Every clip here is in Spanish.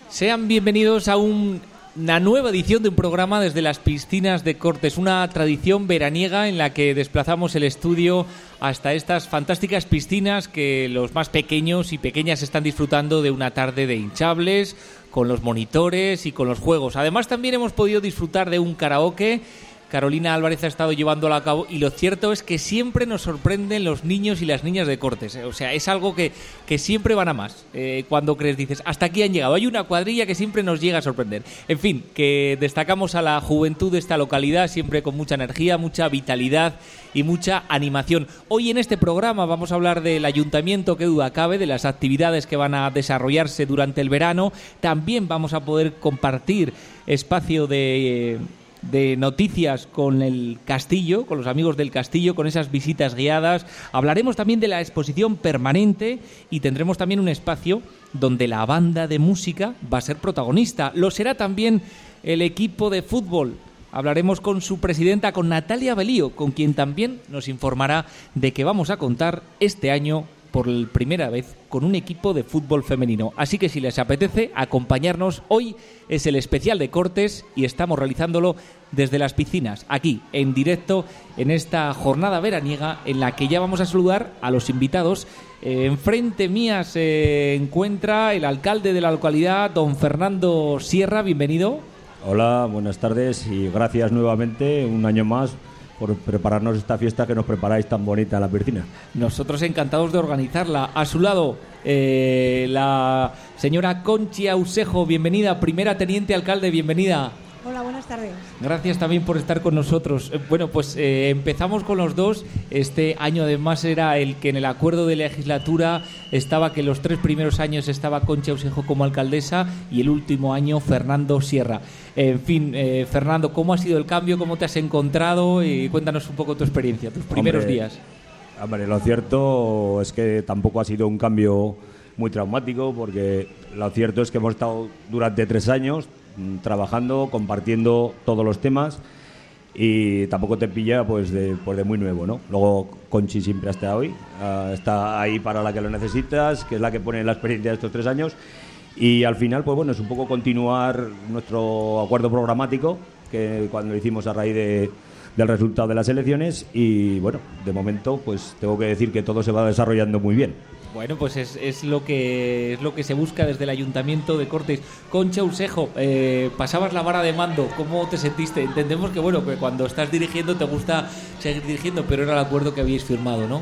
Sean bienvenidos a una nueva edición de un programa desde las piscinas de Cortes, una tradición veraniega en la que desplazamos el estudio hasta estas fantásticas piscinas que los más pequeños y pequeñas están disfrutando de una tarde de hinchables, con los monitores y con los juegos. Además, también hemos podido disfrutar de un karaoke. Carolina Álvarez ha estado llevándolo a cabo y lo cierto es que siempre nos sorprenden los niños y las niñas de Cortes. O sea, es algo que siempre van a más. Cuando crees, dices, hasta aquí han llegado. Hay una cuadrilla que siempre nos llega a sorprender. En fin, que destacamos a la juventud de esta localidad, siempre con mucha energía, mucha vitalidad y mucha animación. Hoy en este programa vamos a hablar del ayuntamiento, que duda cabe, de las actividades que van a desarrollarse durante el verano. También vamos a poder compartir espacio de noticias con el Castillo, con los amigos del Castillo, con esas visitas guiadas. Hablaremos también de la exposición permanente y tendremos también un espacio donde la banda de música va a ser protagonista. Lo será también el equipo de fútbol. Hablaremos con su presidenta, con Natalia Belío, con quien también nos informará de que vamos a contar este año por primera vez con un equipo de fútbol femenino. Así que si les apetece acompañarnos, hoy es el especial de Cortes y estamos realizándolo desde las piscinas, aquí en directo en esta jornada veraniega en la que ya vamos a saludar a los invitados. Enfrente mía se encuentra el alcalde de la localidad, don Fernando Sierra. Bienvenido. Hola, buenas tardes y gracias nuevamente un año más por prepararnos esta fiesta que nos preparáis tan bonita en la piscina. Nosotros encantados de organizarla. A su lado, la señora Conchi Ausejo, bienvenida, primera teniente alcalde, bienvenida. Hola, buenas tardes. Gracias también por estar con nosotros. Bueno, pues empezamos con los dos. Este año además era el que en el acuerdo de legislatura estaba que los 3 primeros años estaba Conchi Ausejo como alcaldesa y el último año Fernando Sierra. En fin, Fernando, ¿cómo ha sido el cambio? ¿Cómo te has encontrado? Y cuéntanos un poco tu experiencia, tus primeros días. Hombre, lo cierto es que tampoco ha sido un cambio muy traumático, porque lo cierto es que hemos estado durante 3 años trabajando, compartiendo todos los temas y tampoco te pilla pues de muy nuevo, ¿no? Luego Conchi siempre está ahí para la que lo necesitas, que es la que pone la experiencia de estos 3 años. Y al final, pues bueno, es un poco continuar nuestro acuerdo programático que cuando lo hicimos a raíz del resultado de las elecciones. Y bueno, de momento, pues tengo que decir que todo se va desarrollando muy bien. Bueno, pues es lo que se busca desde el Ayuntamiento de Cortes. Conchi Ausejo, pasabas la vara de mando, ¿cómo te sentiste? Entendemos que bueno, que cuando estás dirigiendo te gusta seguir dirigiendo, pero era el acuerdo que habíais firmado, ¿no?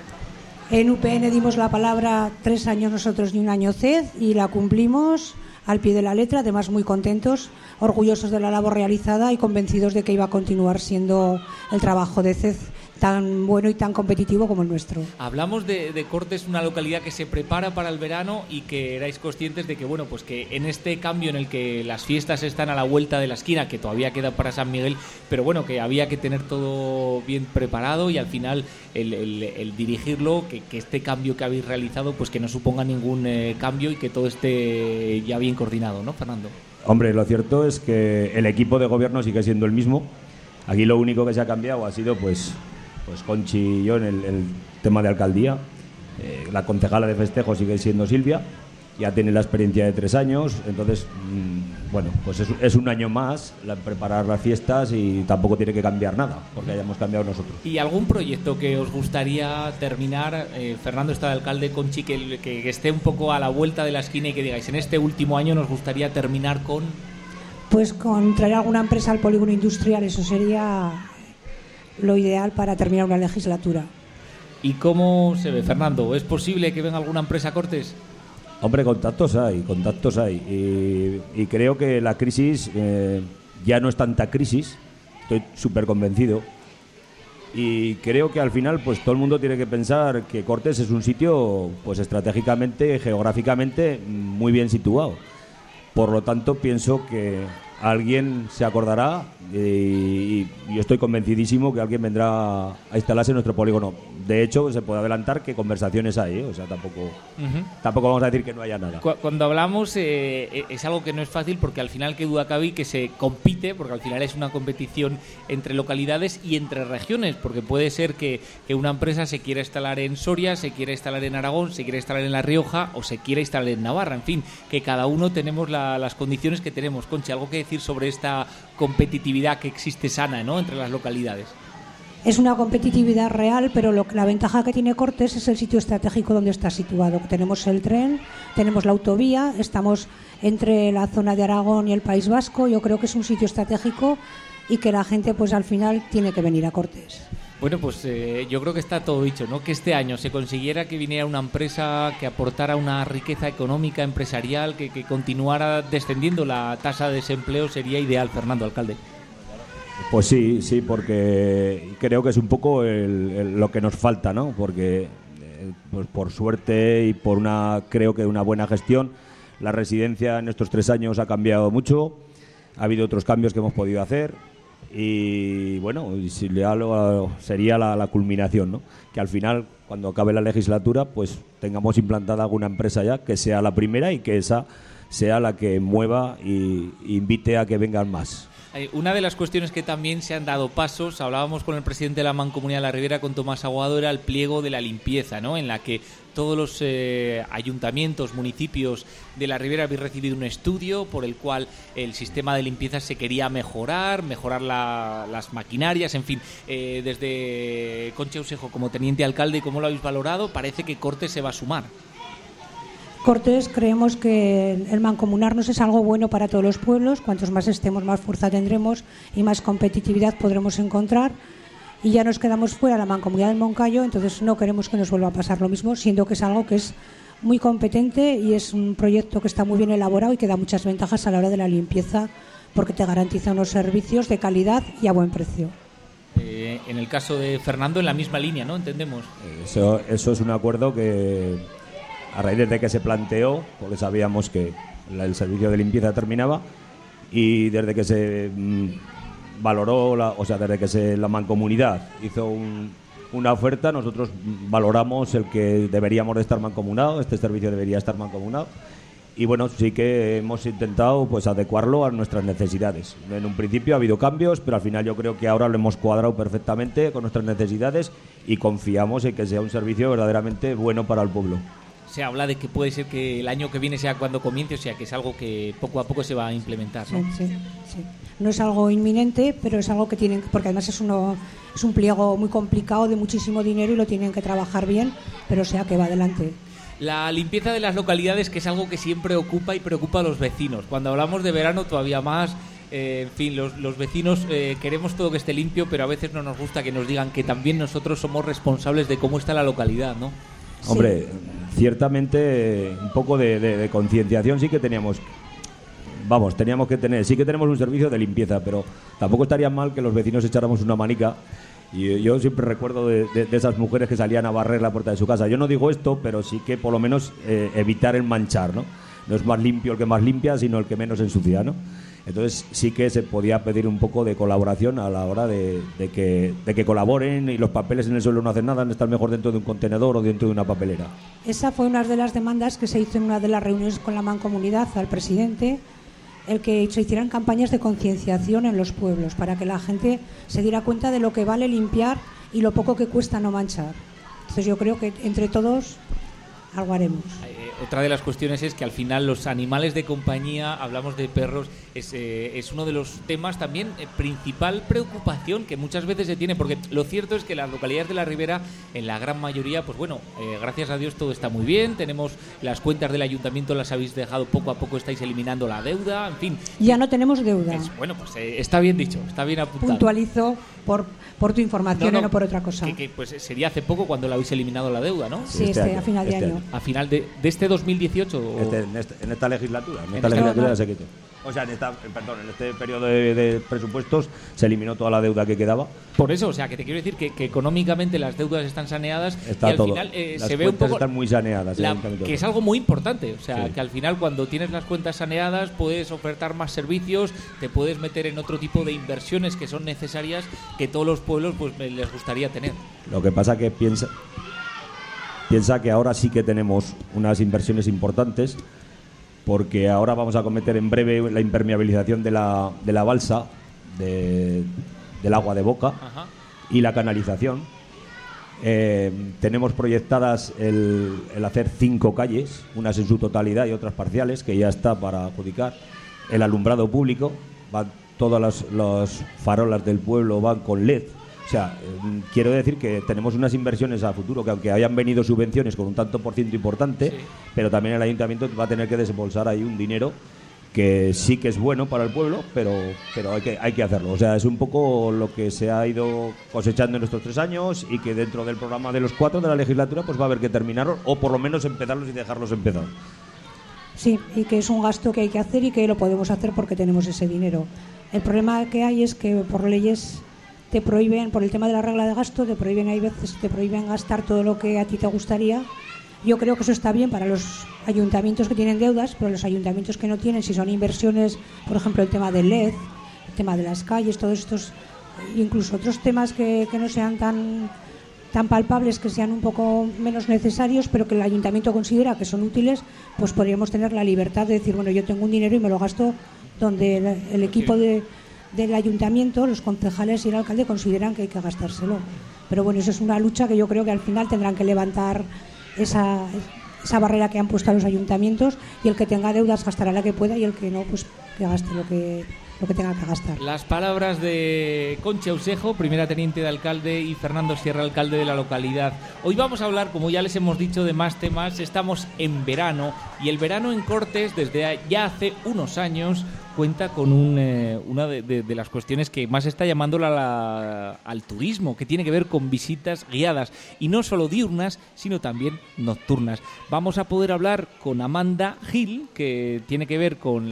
En UPN dimos la palabra 3 años nosotros y 1 año CED y la cumplimos al pie de la letra, además muy contentos, orgullosos de la labor realizada y convencidos de que iba a continuar siendo el trabajo de CED tan bueno y tan competitivo como el nuestro. Hablamos de Cortes, una localidad que se prepara para el verano y que erais conscientes de que bueno, pues que en este cambio en el que las fiestas están a la vuelta de la esquina, que todavía queda para San Miguel, pero bueno, que había que tener todo bien preparado y al final el dirigirlo, que este cambio que habéis realizado pues que no suponga ningún cambio y que todo esté ya bien coordinado, ¿no, Fernando? Hombre, lo cierto es que el equipo de gobierno sigue siendo el mismo. Aquí lo único que se ha cambiado ha sido pues Conchi y yo en el tema de alcaldía. La concejala de festejo sigue siendo Silvia, ya tiene la experiencia de 3 años, entonces bueno, pues es un año más preparar las fiestas y tampoco tiene que cambiar nada porque hayamos cambiado nosotros. ¿Y algún proyecto que os gustaría terminar? Fernando está de alcalde, Conchi, que esté un poco a la vuelta de la esquina y que digáis, en este último año nos gustaría terminar con... Pues con traer alguna empresa al polígono industrial, eso sería lo ideal para terminar una legislatura. ¿Y cómo se ve, Fernando? ¿Es posible que venga alguna empresa a Cortes? Hombre, contactos hay. Y creo que la crisis ya no es tanta crisis, estoy súper convencido. Y creo que al final pues todo el mundo tiene que pensar que Cortes es un sitio pues estratégicamente, geográficamente muy bien situado. Por lo tanto, pienso que alguien se acordará y yo estoy convencidísimo que alguien vendrá a instalarse en nuestro polígono. De hecho, se puede adelantar que conversaciones hay, o sea, tampoco vamos a decir que no haya nada. Cuando hablamos es algo que no es fácil porque al final, qué duda cabe, que se compite, porque al final es una competición entre localidades y entre regiones, porque puede ser que una empresa se quiera instalar en Soria, se quiera instalar en Aragón, se quiera instalar en La Rioja o se quiera instalar en Navarra, en fin, que cada uno tenemos las condiciones que tenemos. Conchi, ¿algo que decir sobre esta competitividad que existe sana, ¿no?, entre las localidades? Es una competitividad real, pero la ventaja que tiene Cortes es el sitio estratégico donde está situado. Tenemos el tren, tenemos la autovía, estamos entre la zona de Aragón y el País Vasco. Yo creo que es un sitio estratégico y que la gente, pues al final, tiene que venir a Cortes. Bueno, pues yo creo que está todo dicho, ¿no? Que este año se consiguiera que viniera una empresa que aportara una riqueza económica, empresarial, que continuara descendiendo la tasa de desempleo, sería ideal, Fernando, alcalde. Pues sí, porque creo que es un poco lo que nos falta, ¿no? Porque pues por suerte y por creo que una buena gestión, la residencia en estos 3 años ha cambiado mucho, ha habido otros cambios que hemos podido hacer y bueno, sería la culminación, ¿no? Que al final, cuando acabe la legislatura, pues tengamos implantada alguna empresa ya que sea la primera y que esa sea la que mueva e invite a que vengan más. Una de las cuestiones que también se han dado pasos, hablábamos con el presidente de la Mancomunidad de la Ribera, con Tomás Aguado, era el pliego de la limpieza, ¿no?, en la que todos los ayuntamientos, municipios de la Ribera habéis recibido un estudio por el cual el sistema de limpieza se quería mejorar las maquinarias, en fin. Desde Conchi Ausejo, como teniente alcalde, ¿cómo lo habéis valorado? Parece que Cortes se va a sumar. Cortes, creemos que el mancomunarnos es algo bueno para todos los pueblos. Cuantos más estemos, más fuerza tendremos y más competitividad podremos encontrar. Y ya nos quedamos fuera de la mancomunidad del Moncayo, entonces no queremos que nos vuelva a pasar lo mismo, siendo que es algo que es muy competente y es un proyecto que está muy bien elaborado y que da muchas ventajas a la hora de la limpieza, porque te garantiza unos servicios de calidad y a buen precio. En el caso de Fernando, en la misma línea, ¿no? Entendemos. Eso es un acuerdo que, a raíz de que se planteó, porque sabíamos que el servicio de limpieza terminaba, y desde que se valoró, desde que la mancomunidad hizo una oferta, nosotros valoramos el que deberíamos de estar mancomunado, este servicio debería estar mancomunado, y bueno, sí que hemos intentado pues adecuarlo a nuestras necesidades. En un principio ha habido cambios, pero al final yo creo que ahora lo hemos cuadrado perfectamente con nuestras necesidades y confiamos en que sea un servicio verdaderamente bueno para el pueblo. Se habla de que puede ser que el año que viene sea cuando comience, o sea que es algo que poco a poco se va a implementar, ¿no? Sí. No es algo inminente, pero es algo que tienen, porque además es un pliego muy complicado, de muchísimo dinero, y lo tienen que trabajar bien, pero sea que va adelante. La limpieza de las localidades, que es algo que siempre ocupa y preocupa a los vecinos. Cuando hablamos de verano todavía más. En fin, los vecinos queremos todo que esté limpio, pero a veces no nos gusta que nos digan que también nosotros somos responsables de cómo está la localidad, ¿no? Sí. Hombre, ciertamente un poco de concienciación sí que teníamos que tener. Sí que tenemos un servicio de limpieza, pero tampoco estaría mal que los vecinos echáramos una manica. Y yo siempre recuerdo de esas mujeres que salían a barrer la puerta de su casa. Yo no digo esto, pero sí que por lo menos evitar el manchar, ¿no? No es más limpio el que más limpia, sino el que menos ensucia, ¿no? Entonces sí que se podía pedir un poco de colaboración a la hora de que colaboren, y los papeles en el suelo no hacen nada, han de estar mejor dentro de un contenedor o dentro de una papelera. Esa fue una de las demandas que se hizo en una de las reuniones con la mancomunidad al presidente, el que se hicieran campañas de concienciación en los pueblos para que la gente se diera cuenta de lo que vale limpiar y lo poco que cuesta no manchar. Entonces yo creo que entre todos algo haremos. Otra de las cuestiones es que al final los animales de compañía, hablamos de perros, es uno de los temas también principal preocupación que muchas veces se tiene, porque lo cierto es que las localidades de la Ribera, en la gran mayoría, pues bueno, gracias a Dios todo está muy bien, tenemos las cuentas del ayuntamiento, las habéis dejado poco a poco, estáis eliminando la deuda, en fin. Ya no tenemos deuda. Bueno, pues está bien dicho, está bien apuntado. Puntualizo por tu información y no por otra cosa. Que pues sería hace poco cuando la habéis eliminado la deuda, ¿no? Sí, a final de año. A final de este 2018. En esta legislatura. En esta legislatura se quitó. O sea, en este periodo de presupuestos se eliminó toda la deuda que quedaba. Por eso, o sea, que te quiero decir que económicamente las deudas están saneadas Está y al todo. final Las se ve un poco están muy saneadas. que es algo muy importante. O sea, sí. que al final cuando tienes las cuentas saneadas puedes ofertar más servicios, te puedes meter en otro tipo de inversiones que son necesarias que todos los pueblos pues les gustaría tener. Lo que pasa que piensa que ahora sí que tenemos unas inversiones importantes, porque ahora vamos a cometer en breve la impermeabilización de la balsa del agua de boca. Ajá. Y la canalización. Tenemos proyectadas el hacer 5 calles, unas en su totalidad y otras parciales, que ya está para adjudicar. El alumbrado público, todas las farolas del pueblo van con LED. O sea, quiero decir que tenemos unas inversiones a futuro que, aunque hayan venido subvenciones con un tanto por ciento importante, sí, pero también el ayuntamiento va a tener que desembolsar ahí un dinero que sí que es bueno para el pueblo, pero hay que hacerlo. O sea, es un poco lo que se ha ido cosechando en estos 3 años, y que dentro del programa de los 4 de la legislatura pues va a haber que terminarlos, o por lo menos empezarlos y dejarlos empezar. Sí, y que es un gasto que hay que hacer y que lo podemos hacer porque tenemos ese dinero. El problema que hay es que por leyes te prohíben, por el tema de la regla de gasto, hay veces te prohíben gastar todo lo que a ti te gustaría. Yo creo que eso está bien para los ayuntamientos que tienen deudas, pero los ayuntamientos que no tienen, si son inversiones, por ejemplo, el tema del LED, el tema de las calles, todos estos, incluso otros temas que no sean tan palpables, que sean un poco menos necesarios, pero que el ayuntamiento considera que son útiles, pues podríamos tener la libertad de decir, bueno, yo tengo un dinero y me lo gasto donde el equipo del ayuntamiento, los concejales y el alcalde consideran que hay que gastárselo. Pero bueno, eso es una lucha que yo creo que al final tendrán que levantar esa barrera que han puesto a los ayuntamientos, y el que tenga deudas gastará la que pueda, y el que no, pues que gaste lo que tenga que gastar. Las palabras de Concha Usejo, primera teniente de alcalde, y Fernando Sierra, alcalde de la localidad. Hoy vamos a hablar, como ya les hemos dicho, de más temas. Estamos en verano, y el verano en Cortes, desde ya hace unos años, cuenta con una de las cuestiones que más está llamando al turismo, que tiene que ver con visitas guiadas, y no solo diurnas, sino también nocturnas. Vamos a poder hablar con Amanda Gil, que tiene que ver con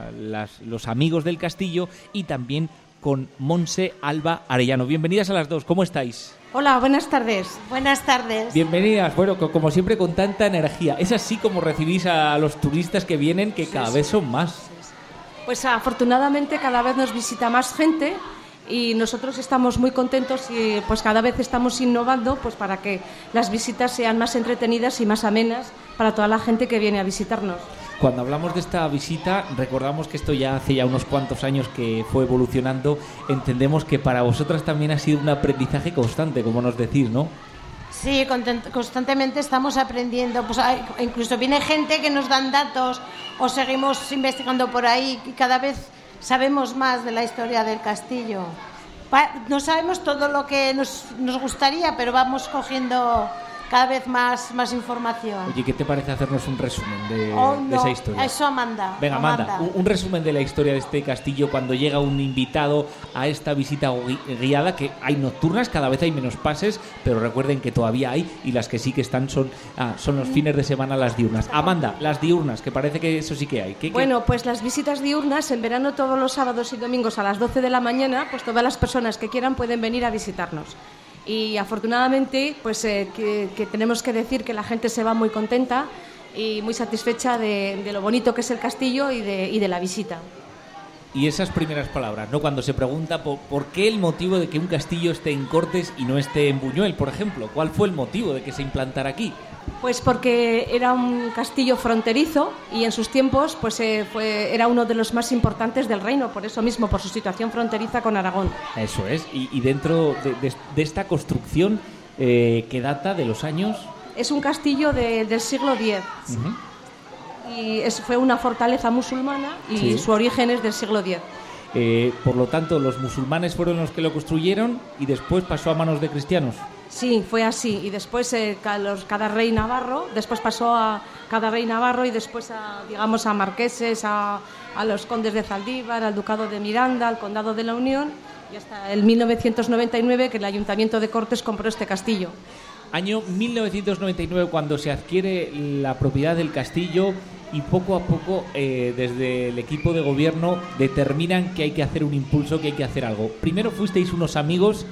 los amigos del castillo, y también con Montse Alba Arellano. Bienvenidas a las dos, ¿cómo estáis? Hola, buenas tardes. Buenas tardes. Bienvenidas, bueno, como siempre, con tanta energía. Es así como recibís a los turistas que vienen, que cada vez son más. Pues afortunadamente cada vez nos visita más gente, y nosotros estamos muy contentos, y pues cada vez estamos innovando pues para que las visitas sean más entretenidas y más amenas para toda la gente que viene a visitarnos. Cuando hablamos de esta visita, recordamos que esto ya hace unos cuantos años que fue evolucionando. Entendemos que para vosotras también ha sido un aprendizaje constante, como nos decís, ¿no? Sí, constantemente estamos aprendiendo. Pues incluso viene gente que nos dan datos, o seguimos investigando por ahí, y cada vez sabemos más de la historia del castillo. No sabemos todo lo que nos gustaría, pero vamos cogiendo cada vez más información. Oye, ¿qué te parece hacernos un resumen de esa historia? Eso, Amanda. Venga, Amanda, un resumen de la historia de este castillo cuando llega un invitado a esta visita guiada, que hay nocturnas, cada vez hay menos pases, pero recuerden que todavía hay, y las que sí que están son los fines de semana, las diurnas. Amanda, las diurnas, que parece que eso sí que hay. Bueno, pues las visitas diurnas, en verano todos los sábados y domingos a las 12 de la mañana, pues todas las personas que quieran pueden venir a visitarnos. Y afortunadamente pues que tenemos que decir que la gente se va muy contenta y muy satisfecha de lo bonito que es el castillo y de la visita. Y esas primeras palabras, ¿no? Cuando se pregunta por qué el motivo de que un castillo esté en Cortes y no esté en Buñuel, por ejemplo. ¿Cuál fue el motivo de que se implantara aquí? Pues porque era un castillo fronterizo, y en sus tiempos pues era uno de los más importantes del reino, por eso mismo, por su situación fronteriza con Aragón. Eso es. Y dentro de esta construcción, que data de los años... Es un castillo del siglo X. Uh-huh. Y fue una fortaleza musulmana, y sí, su origen es del siglo X. Por lo tanto, los musulmanes fueron los que lo construyeron, y después pasó a manos de cristianos. Sí, fue así. Y después cada rey navarro, después pasó a cada rey navarro, y después a marqueses, a los condes de Zaldívar, al ducado de Miranda, al condado de la Unión, y hasta el 1999 que el Ayuntamiento de Cortes compró este castillo. Año 1999, cuando se adquiere la propiedad del castillo, y poco a poco desde el equipo de gobierno determinan que hay que hacer un impulso, que hay que hacer algo. Primero fueron unos amigos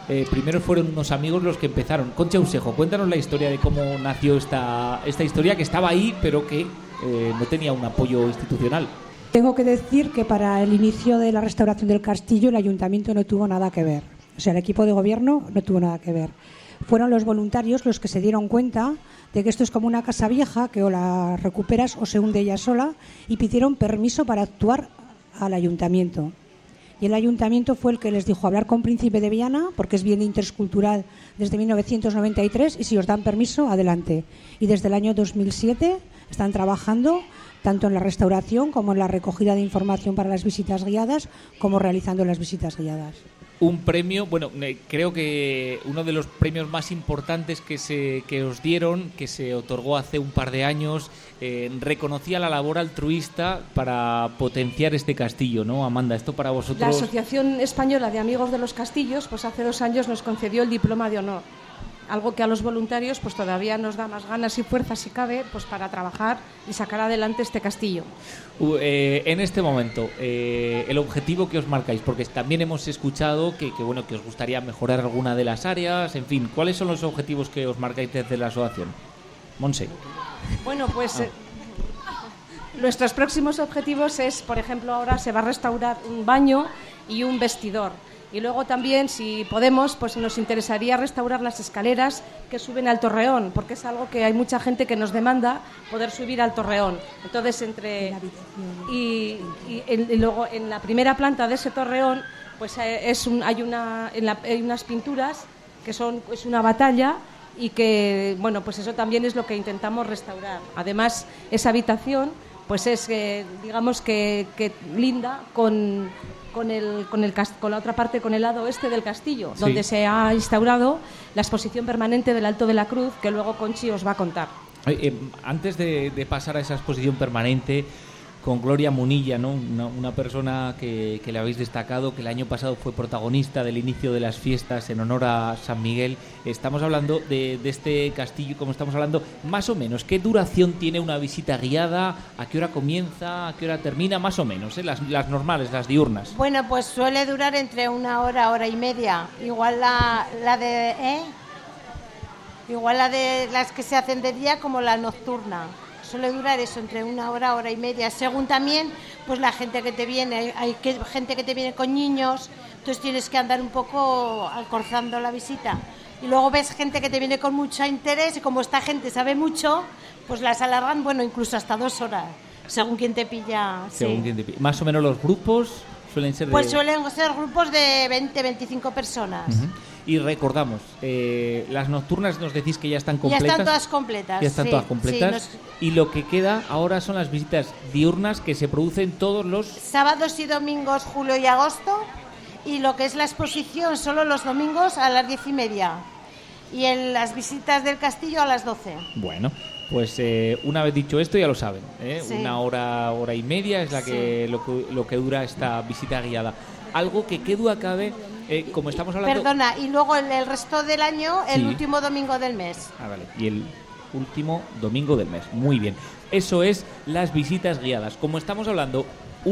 los que empezaron. Concha Usejo, cuéntanos la historia de cómo nació esta historia, que estaba ahí pero que no tenía un apoyo institucional. Tengo que decir que para el inicio de la restauración del castillo el ayuntamiento no tuvo nada que ver. O sea, el equipo de gobierno no tuvo nada que ver. Fueron los voluntarios los que se dieron cuenta de que esto es como una casa vieja, que o la recuperas o se hunde ella sola, y pidieron permiso para actuar al ayuntamiento. Y el ayuntamiento fue el que les dijo hablar con Príncipe de Viana, porque es bien interescultural desde 1993, y si os dan permiso, adelante. Y desde el año 2007 están trabajando tanto en la restauración como en la recogida de información para las visitas guiadas, como realizando las visitas guiadas. Un premio, bueno, creo que uno de los premios más importantes que os dieron, que se otorgó hace un par de años, reconocía la labor altruista para potenciar este castillo, ¿no, Amanda? Esto para vosotros... La Asociación Española de Amigos de los Castillos, pues hace 2 años nos concedió el diploma de honor. Algo que a los voluntarios pues todavía nos da más ganas y fuerza, si cabe, pues para trabajar y sacar adelante este castillo. En este momento, el objetivo que os marcáis, porque también hemos escuchado que os gustaría mejorar alguna de las áreas, en fin, ¿cuáles son los objetivos que os marcáis desde la asociación? Monse. Bueno, pues nuestros próximos objetivos es, por ejemplo, ahora se va a restaurar un baño y un vestidor. Y luego también, si podemos, pues nos interesaría restaurar las escaleras que suben al torreón, porque es algo que hay mucha gente que nos demanda, poder subir al torreón. Entonces, y luego en la primera planta de ese torreón, pues hay unas pinturas que es una batalla, y que, bueno, pues eso también es lo que intentamos restaurar. Además, esa habitación, pues es, digamos que linda con la otra parte, con el lado oeste del castillo, sí, donde se ha instaurado la exposición permanente del Alto de la Cruz, que luego Conchi os va a contar. Antes de pasar a esa exposición permanente, con Gloria Munilla, ¿no? Una persona que le habéis destacado, que el año pasado fue protagonista del inicio de las fiestas en honor a San Miguel. Estamos hablando de este castillo, como estamos hablando, más o menos, ¿qué duración tiene una visita guiada? ¿A qué hora comienza? ¿A qué hora termina? Más o menos, las normales, las diurnas. Bueno, pues suele durar entre 1 hora, hora y media. Igual igual la de las que se hacen de día como la nocturna. Suele durar eso, entre 1 hora, hora y media, según también pues la gente que te viene. Hay gente que te viene con niños, entonces tienes que andar un poco alcorzando la visita. Y luego ves gente que te viene con mucho interés, y como esta gente sabe mucho, pues las alargan, bueno, incluso hasta 2 horas, según quien te pilla. Según sí. quien te pilla. Más o menos los grupos suelen ser Pues suelen ser grupos de 20, 25 personas. Uh-huh. Y recordamos, las nocturnas nos decís que ya están completas. Ya están todas completas. Ya están todas completas. Sí, y lo que queda ahora son las visitas diurnas, que se producen todos los... sábados y domingos, julio y agosto. Y lo que es la exposición, solo los domingos a las 10:30. Y en las visitas del castillo a las 12. Bueno, pues una vez dicho esto ya lo saben, Sí. 1 hora, hora y media es lo que dura esta visita guiada. Algo que qué duda cabe, como estamos hablando... Perdona, y luego el resto del año, el Sí. último domingo del mes. Vale, y el último domingo del mes, muy bien. Eso es las visitas guiadas. Como estamos hablando,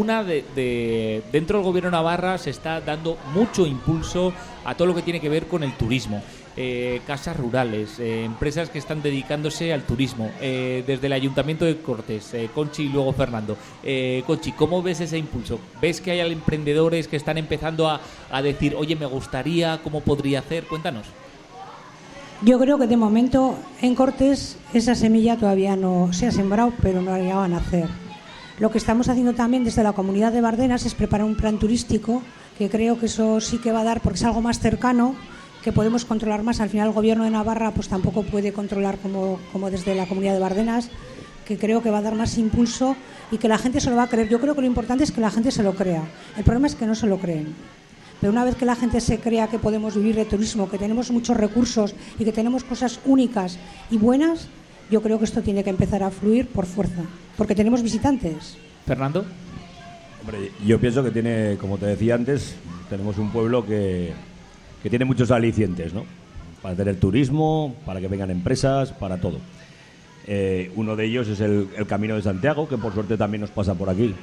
dentro del Gobierno de Navarra se está dando mucho impulso a todo lo que tiene que ver con el turismo. Casas rurales, empresas que están dedicándose al turismo, desde el Ayuntamiento de Cortes, Conchi y luego Fernando. Conchi, ¿cómo ves ese impulso? ¿Ves que hay emprendedores que están empezando a decir, oye, me gustaría, cómo podría hacer? Cuéntanos. Yo creo que de momento en Cortes esa semilla todavía no se ha sembrado, pero no la van a hacer. Lo que estamos haciendo también desde la Comunidad de Bardenas es preparar un plan turístico, que creo que eso sí que va a dar, porque es algo más cercano, que podemos controlar más. Al final el Gobierno de Navarra pues tampoco puede controlar como desde la Comunidad de Bardenas, que creo que va a dar más impulso y que la gente se lo va a creer. Yo creo que lo importante es que la gente se lo crea. El problema es que no se lo creen. Pero una vez que la gente se crea que podemos vivir de turismo, que tenemos muchos recursos y que tenemos cosas únicas y buenas, yo creo que esto tiene que empezar a fluir por fuerza, porque tenemos visitantes. Fernando. Hombre, yo pienso que tiene, como te decía antes, tenemos un pueblo que tiene muchos alicientes, ¿no? Para tener turismo, para que vengan empresas, para todo. Uno de ellos es el Camino de Santiago, que por suerte también nos pasa por aquí.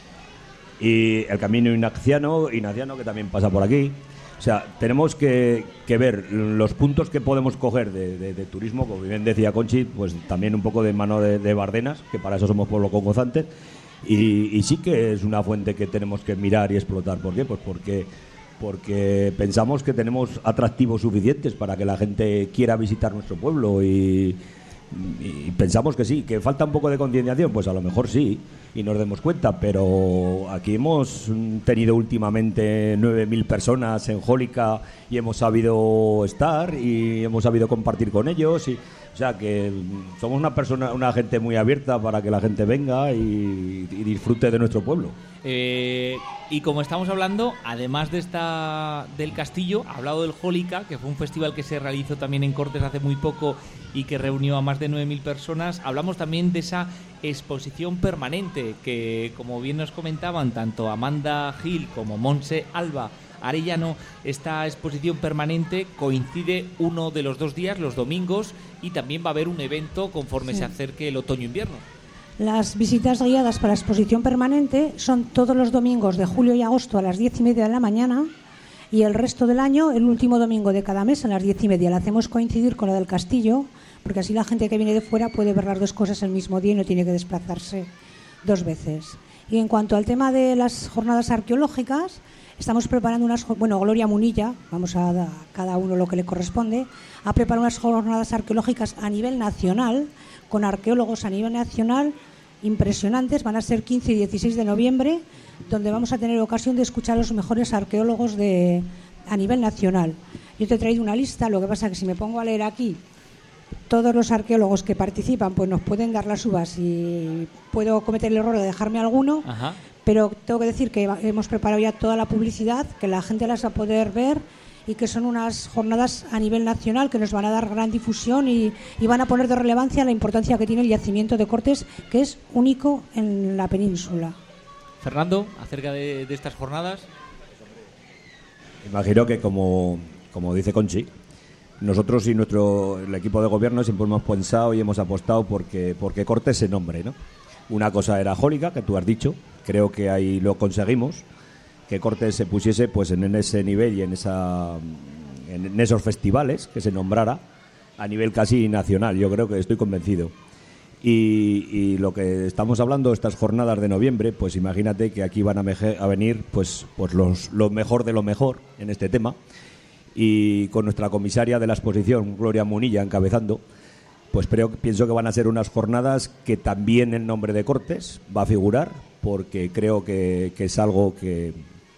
Y el Camino Ignaciano, que también pasa por aquí. O sea, tenemos que ver los puntos que podemos coger de turismo, como bien decía Conchi, pues también un poco de mano de Bardenas, que para eso somos pueblo congozante. Y sí que es una fuente que tenemos que mirar y explotar. ¿Por qué? Pues porque pensamos que tenemos atractivos suficientes para que la gente quiera visitar nuestro pueblo y pensamos que sí, que falta un poco de concienciación, pues a lo mejor sí, y nos demos cuenta, pero aquí hemos tenido últimamente 9.000 personas en Jólica y hemos sabido estar y hemos sabido compartir con ellos, y, o sea que somos una gente muy abierta para que la gente venga y disfrute de nuestro pueblo. Y como estamos hablando, además del castillo, ha hablado del Jólica, que fue un festival que se realizó también en Cortes hace muy poco y que reunió a más de 9.000 personas. Hablamos también de esa exposición permanente que, como bien nos comentaban tanto Amanda Gil como Montse Alba Arellano, esta exposición permanente coincide uno de los 2 días, los domingos, y también va a haber un evento conforme se acerque el otoño-invierno. Las visitas guiadas para la exposición permanente son todos los domingos de julio y agosto a las 10:30 de la mañana, y el resto del año, el último domingo de cada mes a las 10:30. La hacemos coincidir con la del castillo, porque así la gente que viene de fuera puede ver las 2 cosas el mismo día y no tiene que desplazarse 2 veces. Y en cuanto al tema de las jornadas arqueológicas, estamos preparando Gloria Munilla, vamos a dar a cada uno lo que le corresponde, ha preparado unas jornadas arqueológicas a nivel nacional, con arqueólogos a nivel nacional impresionantes. Van a ser 15 y 16 de noviembre, donde vamos a tener ocasión de escuchar a los mejores arqueólogos a nivel nacional. Yo te he traído una lista, lo que pasa es que si me pongo a leer aquí todos los arqueólogos que participan, pues nos pueden dar las uvas y puedo cometer el error de dejarme alguno. Ajá. Pero tengo que decir que hemos preparado ya toda la publicidad, que la gente las va a poder ver, y que son unas jornadas a nivel nacional que nos van a dar gran difusión y van a poner de relevancia la importancia que tiene el yacimiento de Cortes, que es único en la península. Fernando, acerca de estas jornadas. Imagino que como dice Conchi, nosotros y el equipo de gobierno siempre hemos pensado y hemos apostado porque Cortes se nombre, ¿no? Una cosa era Jólica, que tú has dicho, creo que ahí lo conseguimos, que Cortes se pusiese pues en ese nivel y en esos festivales, que se nombrara a nivel casi nacional. Yo creo que estoy convencido. Y lo que estamos hablando, estas jornadas de noviembre, pues imagínate que aquí van a venir pues lo mejor de lo mejor en este tema, y con nuestra comisaria de la exposición, Gloria Munilla, encabezando, pues pienso que van a ser unas jornadas que también el nombre de Cortes va a figurar, porque creo que es algo que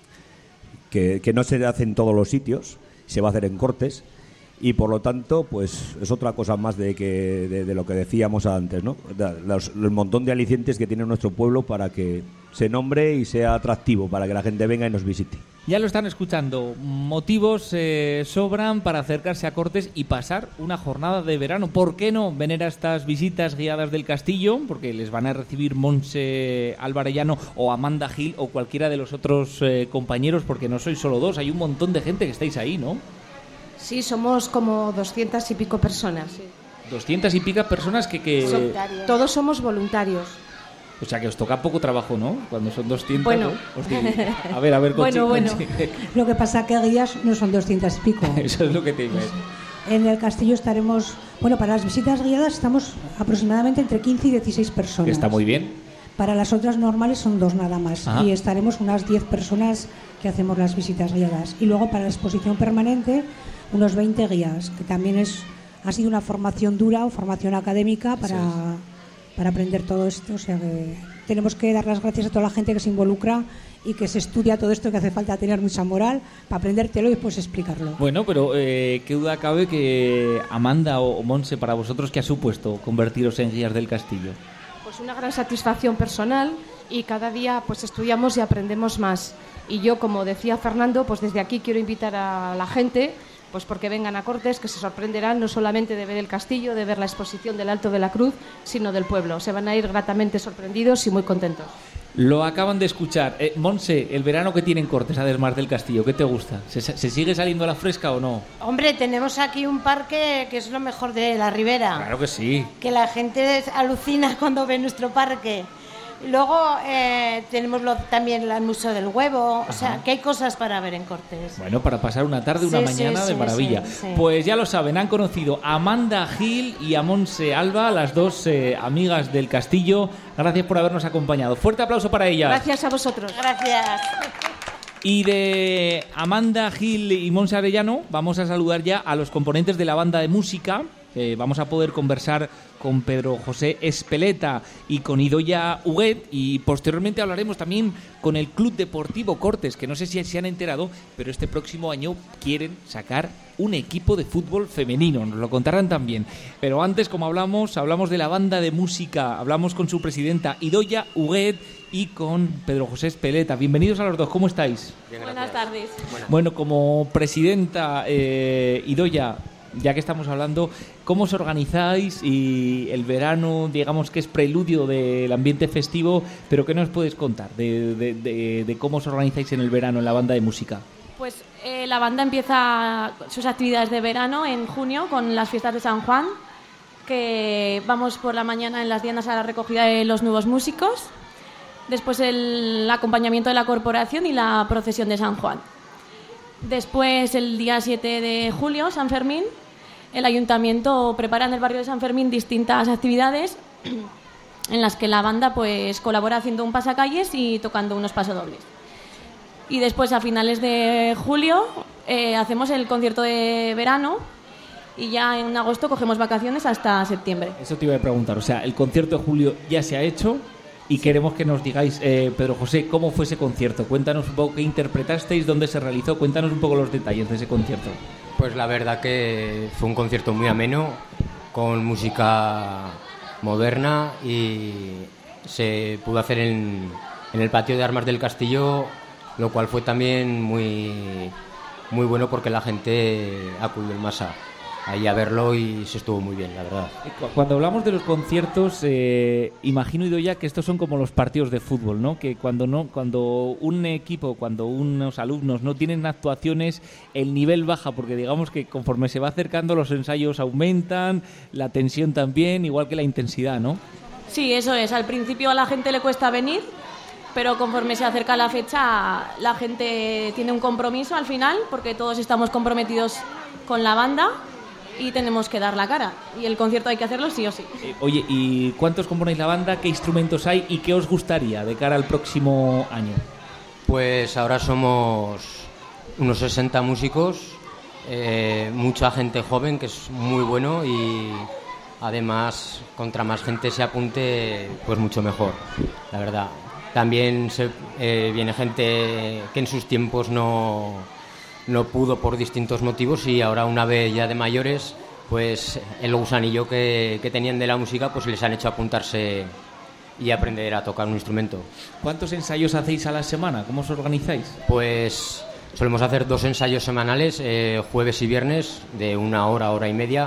no se hace en todos los sitios, se va a hacer en Cortes, y por lo tanto pues es otra cosa más de lo que decíamos antes, ¿no? El montón de alicientes que tiene nuestro pueblo para que se nombre y sea atractivo para que la gente venga y nos visite. Ya lo están escuchando, motivos sobran para acercarse a Cortes y pasar una jornada de verano. ¿Por qué no venir a estas visitas guiadas del castillo? Porque les van a recibir Montse Alba Arellano o Amanda Gil o cualquiera de los otros compañeros, porque no sois solo 2, hay un montón de gente que estáis ahí, ¿no? Sí, somos como 200 y pico personas. 200 y pico personas que... Todos somos voluntarios. O sea que os toca poco trabajo, ¿no? Cuando son 200, bueno. ¿no? A ver, Conchi. Bueno. Lo que pasa que guías no son 200 y pico. Eso es lo que te iba a decir. En el castillo estaremos... Bueno, para las visitas guiadas estamos aproximadamente entre 15 y 16 personas. Que está muy bien. Para las otras normales son 2 nada más. Ajá. Y estaremos unas 10 personas que hacemos las visitas guiadas. Y luego para la exposición permanente, unos 20 guías, que también ha sido una formación dura o formación académica para aprender todo esto. O sea que tenemos que dar las gracias a toda la gente que se involucra y que se estudia todo esto, que hace falta tener mucha moral para aprendértelo y después explicarlo. Bueno, pero qué duda cabe que Amanda o Montse, para vosotros, ¿qué ha supuesto convertiros en guías del castillo? Pues una gran satisfacción personal, y cada día pues estudiamos y aprendemos más. Y yo, como decía Fernando, pues desde aquí quiero invitar a la gente pues porque vengan a Cortes, que se sorprenderán no solamente de ver el castillo, de ver la exposición del Alto de la Cruz, sino del pueblo. Se van a ir gratamente sorprendidos y muy contentos. Lo acaban de escuchar. Monse, el verano que tiene en Cortes, además del castillo, ¿qué te gusta? ¿Se sigue saliendo a la fresca o no? Hombre, tenemos aquí un parque que es lo mejor de la Ribera. Claro que sí. Que la gente alucina cuando ve nuestro parque. Luego tenemos también el Museo del Huevo. O sea, que hay cosas para ver en Cortes. Bueno, para pasar una tarde, una mañana de maravilla. Sí. Pues ya lo saben, han conocido a Amanda Gil y a Monse Alba, las dos amigas del castillo. Gracias por habernos acompañado. Fuerte aplauso para ellas. Gracias a vosotros. Gracias. Y de Amanda Gil y Monse Arellano vamos a saludar ya a los componentes de la banda de música. Vamos a poder conversar con Pedro José Espeleta y con Idoia Huguet, y posteriormente hablaremos también con el Club Deportivo Cortes, que no sé si se han enterado, pero este próximo año quieren sacar un equipo de fútbol femenino, nos lo contarán también. Pero antes, como hablamos de la banda de música, hablamos con su presidenta Idoia Huguet y con Pedro José Espeleta. Bienvenidos a los dos, ¿cómo estáis? Bien, Buenas tardes. Bueno, como presidenta, Idoia, ya que estamos hablando, ¿cómo os organizáis? Y el verano, digamos que es preludio del ambiente festivo, pero ¿qué nos puedes contar de cómo os organizáis en el verano en la banda de música? Pues la banda empieza sus actividades de verano en junio con las fiestas de San Juan, que vamos por la mañana en las dianas a la recogida de los nuevos músicos, después el acompañamiento de la corporación y la procesión de San Juan. Después, el día 7 de julio, San Fermín, el ayuntamiento prepara en el barrio de San Fermín distintas actividades en las que la banda pues colabora haciendo un pasacalles y tocando unos pasodobles. Y después, a finales de julio, hacemos el concierto de verano y ya en agosto cogemos vacaciones hasta septiembre. Eso te iba a preguntar, o sea, el concierto de julio ya se ha hecho. Y queremos que nos digáis, Pedro José, ¿cómo fue ese concierto? Cuéntanos un poco qué interpretasteis, dónde se realizó, cuéntanos un poco los detalles de ese concierto. Pues la verdad que fue un concierto muy ameno, con música moderna, y se pudo hacer en el patio de armas del castillo, lo cual fue también muy bueno porque la gente acudió en masa ahí a verlo y se estuvo muy bien, la verdad. Cuando hablamos de los conciertos, imagino, Idoia, que estos son como los partidos de fútbol, ¿no? Que cuando un equipo, cuando unos alumnos no tienen actuaciones, el nivel baja, porque digamos que conforme se va acercando los ensayos aumentan, la tensión también, igual que la intensidad, ¿no? Sí, eso es. Al principio a la gente le cuesta venir, pero conforme se acerca la fecha, la gente tiene un compromiso al final, porque todos estamos comprometidos con la banda y tenemos que dar la cara. Y el concierto hay que hacerlo sí o sí. Oye, ¿y cuántos componéis la banda? ¿Qué instrumentos hay? ¿Y qué os gustaría de cara al próximo año? Pues ahora somos unos 60 músicos, mucha gente joven, que es muy bueno, y además, contra más gente se apunte, pues mucho mejor, la verdad. También viene gente que en sus tiempos no pudo por distintos motivos, y ahora, una vez ya de mayores, pues el gusanillo que tenían de la música, pues les han hecho apuntarse y aprender a tocar un instrumento. ¿Cuántos ensayos hacéis a la semana? ¿Cómo os organizáis? Pues solemos hacer 2 ensayos semanales, jueves y viernes, de 1 hora, hora y media,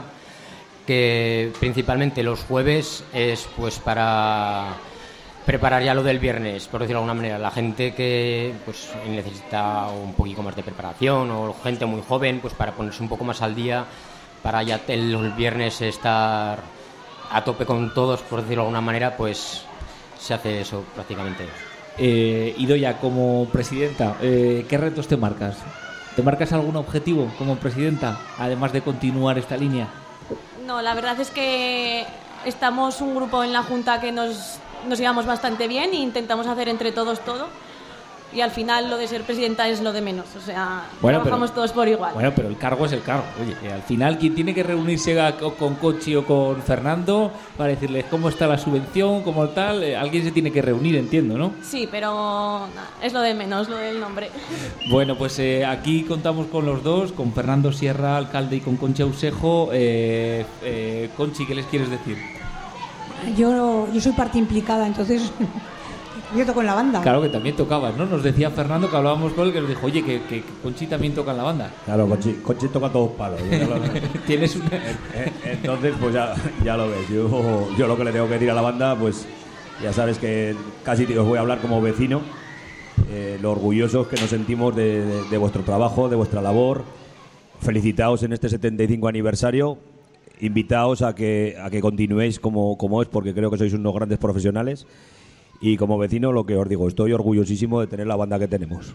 que principalmente los jueves es pues para preparar ya lo del viernes, por decirlo de alguna manera. La gente que pues necesita un poquito más de preparación, o gente muy joven, pues para ponerse un poco más al día, para ya el viernes estar a tope con todos, por decirlo de alguna manera, pues se hace eso prácticamente. Idoia, como presidenta, ¿qué retos te marcas? ¿Te marcas algún objetivo como presidenta, además de continuar esta línea? No, la verdad es que estamos un grupo en la Junta que nos llevamos bastante bien e intentamos hacer entre todos todo, y al final lo de ser presidenta es lo de menos, o sea, trabajamos todos por igual. Bueno, pero el cargo es el cargo. Oye, al final quien tiene que reunirse con Conchi o con Fernando para decirles cómo está la subvención, como tal, alguien se tiene que reunir, entiendo, ¿no? Sí, pero es lo de menos, lo del nombre. Bueno, pues aquí contamos con los dos, con Fernando Sierra, alcalde, y con Conchi Ausejo. Conchi, ¿qué les quieres decir? Yo soy parte implicada, entonces yo toco en la banda. Claro que también tocabas, ¿no? Nos decía Fernando, que hablábamos con él, que nos dijo, oye, que Conchi también toca en la banda. Claro, Conchi toca todos palos. Tienes una... Entonces, pues ya lo ves. Yo lo que le tengo que decir a la banda, pues Ya sabes que casi os voy a hablar como vecino, lo orgullosos que nos sentimos de vuestro trabajo, de vuestra labor. Felicitaos en este 75 aniversario. Invitaos a que continuéis como es, porque creo que sois unos grandes profesionales. Y como vecino, lo que os digo, estoy orgullosísimo de tener la banda que tenemos.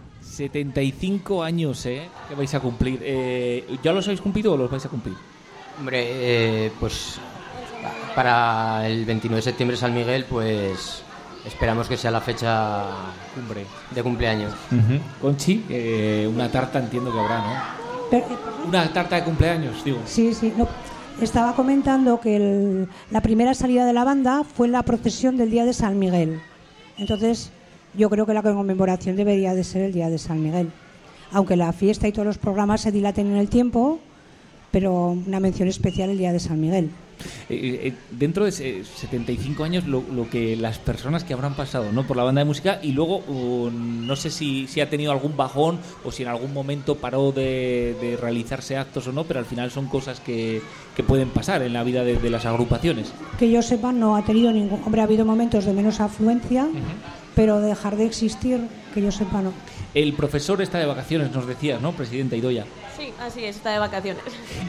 75 años, que vais a cumplir. ¿Ya los habéis cumplido o los vais a cumplir? Hombre, pues para el 29 de septiembre San Miguel, pues esperamos que sea la fecha de cumpleaños. Conchi, una tarta entiendo que habrá, ¿no? Una tarta de cumpleaños, digo. Sí, no. Estaba comentando que la primera salida de la banda fue en la procesión del Día de San Miguel. Entonces, yo creo que la conmemoración debería de ser el Día de San Miguel. Aunque la fiesta y todos los programas se dilaten en el tiempo, pero una mención especial el Día de San Miguel. Dentro de 75 años, lo que las personas que habrán pasado, ¿no?, por la banda de música, y luego no sé si ha tenido algún bajón o si en algún momento paró de realizarse actos o no, pero al final son cosas que pueden pasar en la vida de las agrupaciones. Que yo sepa, no ha tenido ningún... Hombre, ha habido momentos de menos afluencia, pero dejar de existir, que yo sepa, no. El profesor está de vacaciones, nos decías, ¿no, presidenta Idoia? Sí, así es, está de vacaciones.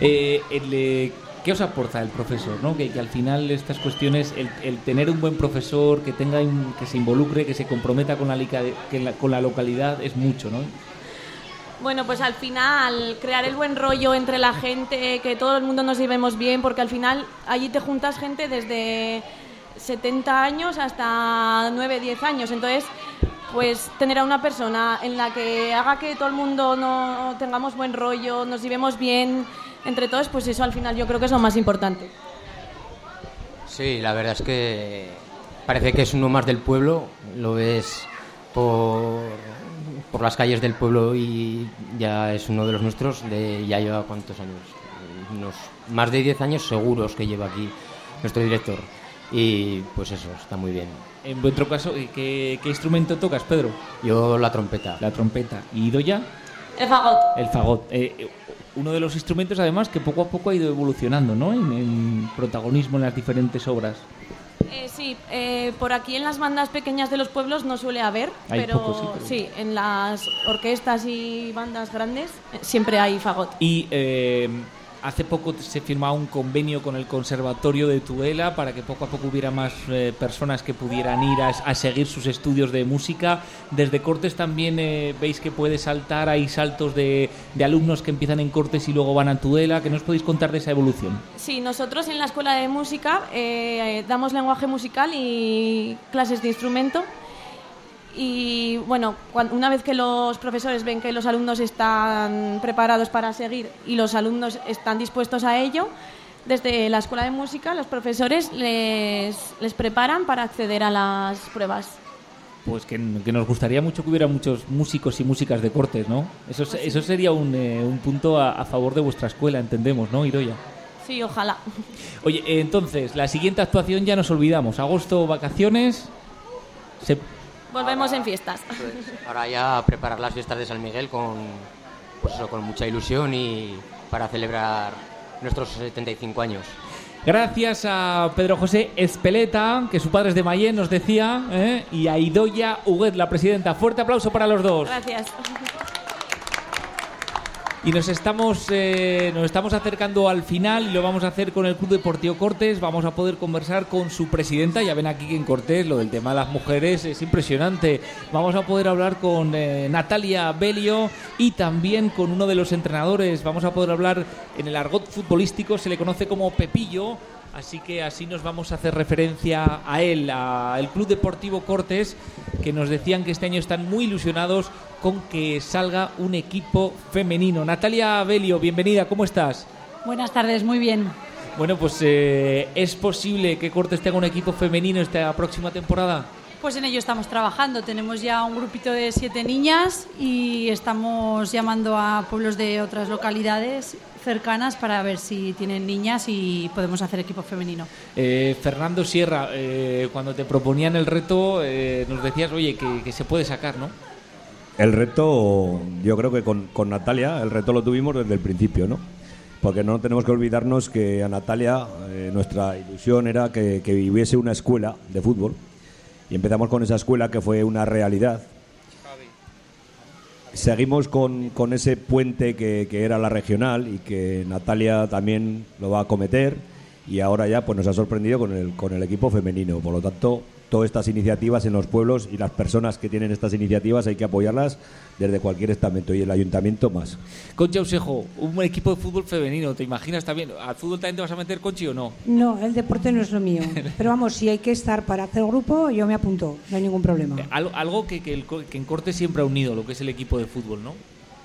¿Qué os aporta el profesor, ¿no? Que al final estas cuestiones, el tener un buen profesor, que se involucre, que se comprometa con la localidad, es mucho, ¿no? Bueno, pues al final crear el buen rollo entre la gente, que todo el mundo nos llevemos bien, porque al final allí te juntas gente desde 70 años hasta 9, 10 años. Entonces, pues tener a una persona en la que haga que todo el mundo no tengamos buen rollo, nos llevemos bien entre todos, pues eso al final yo creo que es lo más importante. Sí, la verdad es que parece que es uno más del pueblo, lo ves por las calles del pueblo y ya es uno de los nuestros, ya lleva ¿cuántos años? Unos más de 10 años seguros que lleva aquí nuestro director y pues eso, está muy bien. En vuestro caso, ¿qué instrumento tocas, Pedro? Yo la trompeta. La trompeta. ¿Y Idoia? El fagot. El fagot. Uno de los instrumentos, además, que poco a poco ha ido evolucionando, ¿no?, en protagonismo en las diferentes obras. Sí, por aquí en las bandas pequeñas de los pueblos no suele haber, pero sí, en las orquestas y bandas grandes siempre hay fagot. Y hace poco se firmaba un convenio con el Conservatorio de Tudela para que poco a poco hubiera más personas que pudieran ir a seguir sus estudios de música. Desde Cortes también veis que puede saltar, hay saltos de alumnos que empiezan en Cortes y luego van a Tudela. ¿Qué nos podéis contar de esa evolución? Sí, nosotros en la Escuela de Música damos lenguaje musical y clases de instrumento. Y bueno, una vez que los profesores ven que los alumnos están preparados para seguir y los alumnos están dispuestos a ello, desde la Escuela de Música los profesores les preparan para acceder a las pruebas. Pues que nos gustaría mucho que hubiera muchos músicos y músicas de Cortes, ¿no? Eso sería un punto a favor de vuestra escuela, entendemos, ¿no, Idoia? Sí, ojalá. Oye, entonces, la siguiente actuación ya nos olvidamos. Agosto, vacaciones... Volvemos en fiestas. Pues ahora ya a preparar las fiestas de San Miguel con mucha ilusión y para celebrar nuestros 75 años. Gracias a Pedro José Espeleta, que su padre es de Mayén, nos decía, y a Idoia Huguet, la presidenta. Fuerte aplauso para los dos. Gracias. Y nos estamos acercando al final y lo vamos a hacer con el Club Deportivo Cortes. Vamos a poder conversar con su presidenta. Ya ven aquí que en Cortes lo del tema de las mujeres es impresionante. Vamos a poder hablar con Natalia Belio y también con uno de los entrenadores. Vamos a poder hablar, en el argot futbolístico se le conoce como Pepillo. Así que así nos vamos a hacer referencia a él, al Club Deportivo Cortes, que nos decían que este año están muy ilusionados con que salga un equipo femenino. Natalia Belio, bienvenida, ¿cómo estás? Buenas tardes, muy bien. Bueno, pues ¿es posible que Cortes tenga un equipo femenino esta próxima temporada? Pues en ello estamos trabajando. Tenemos ya un grupito de 7 niñas y estamos llamando a pueblos de otras localidades cercanas para ver si tienen niñas y podemos hacer equipo femenino. Fernando Sierra, cuando te proponían el reto, nos decías, oye, que se puede sacar, ¿no? El reto, yo creo que con Natalia, el reto lo tuvimos desde el principio, ¿no? Porque no tenemos que olvidarnos que a Natalia, nuestra ilusión era que hubiese una escuela de fútbol y empezamos con esa escuela que fue una realidad. Seguimos con ese puente que era la regional y que Natalia también lo va a acometer, y ahora ya pues nos ha sorprendido con el equipo femenino. Por lo tanto, todas estas iniciativas en los pueblos y las personas que tienen estas iniciativas hay que apoyarlas desde cualquier estamento, y el ayuntamiento más. Concha Usejo, un equipo de fútbol femenino, ¿te imaginas también? ¿Al fútbol también te vas a meter, Conchi, o no? No, el deporte no es lo mío. Pero vamos, si hay que estar para hacer grupo, yo me apunto, no hay ningún problema. Algo que en Cortes siempre ha unido, lo que es el equipo de fútbol, ¿no?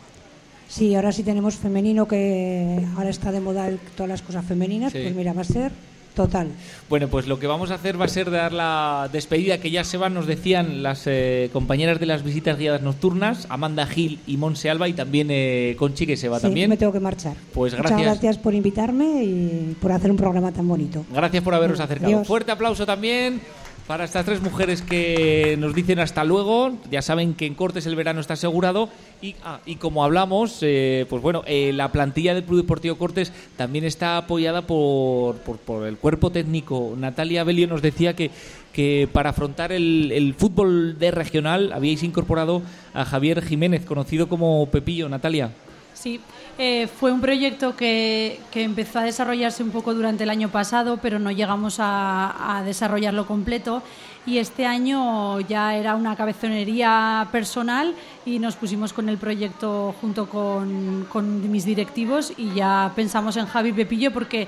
Sí, ahora sí tenemos femenino, que ahora está de moda todas las cosas femeninas, sí. Pues mira, va a ser total. Bueno, pues lo que vamos a hacer va a ser dar la despedida, que ya se van, nos decían las compañeras de las visitas guiadas nocturnas, Amanda Gil y Monse Alba, y también Conchi, que se va también. Sí, me tengo que marchar. Pues gracias. Muchas gracias por invitarme y por hacer un programa tan bonito. Gracias por haberos acercado. Adiós. Fuerte aplauso también para estas tres mujeres que nos dicen hasta luego. Ya saben que en Cortes el verano está asegurado. Y como hablamos, pues bueno, la plantilla del Club Deportivo Cortes también está apoyada por el cuerpo técnico. Natalia Belio nos decía que para afrontar el fútbol de regional habíais incorporado a Javier Jiménez, conocido como Pepillo. Natalia. Sí, fue un proyecto que empezó a desarrollarse un poco durante el año pasado, pero no llegamos a desarrollarlo completo, y este año ya era una cabezonería personal y nos pusimos con el proyecto junto con mis directivos, y ya pensamos en Javi Pepillo porque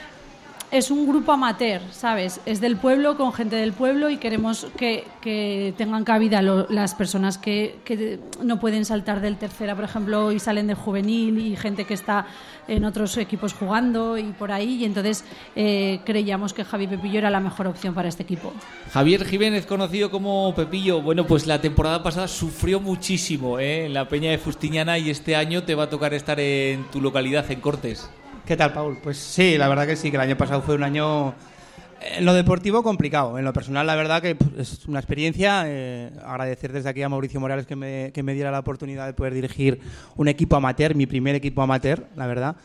es un grupo amateur, ¿sabes? Es del pueblo, con gente del pueblo, y queremos que tengan cabida las personas que no pueden saltar del tercera, por ejemplo, y salen del juvenil, y gente que está en otros equipos jugando y por ahí, y entonces creíamos que Javi Pepillo era la mejor opción para este equipo. Javier Jiménez, conocido como Pepillo, bueno, pues la temporada pasada sufrió muchísimo en la Peña de Fustiñana, y este año te va a tocar estar en tu localidad, en Cortes. ¿Qué tal, Paul? Pues sí, la verdad que sí, que el año pasado fue un año en lo deportivo complicado. En lo personal, la verdad que es una experiencia. Agradecer desde aquí a Mauricio Morales que me diera la oportunidad de poder dirigir un equipo amateur, mi primer equipo amateur, la verdad.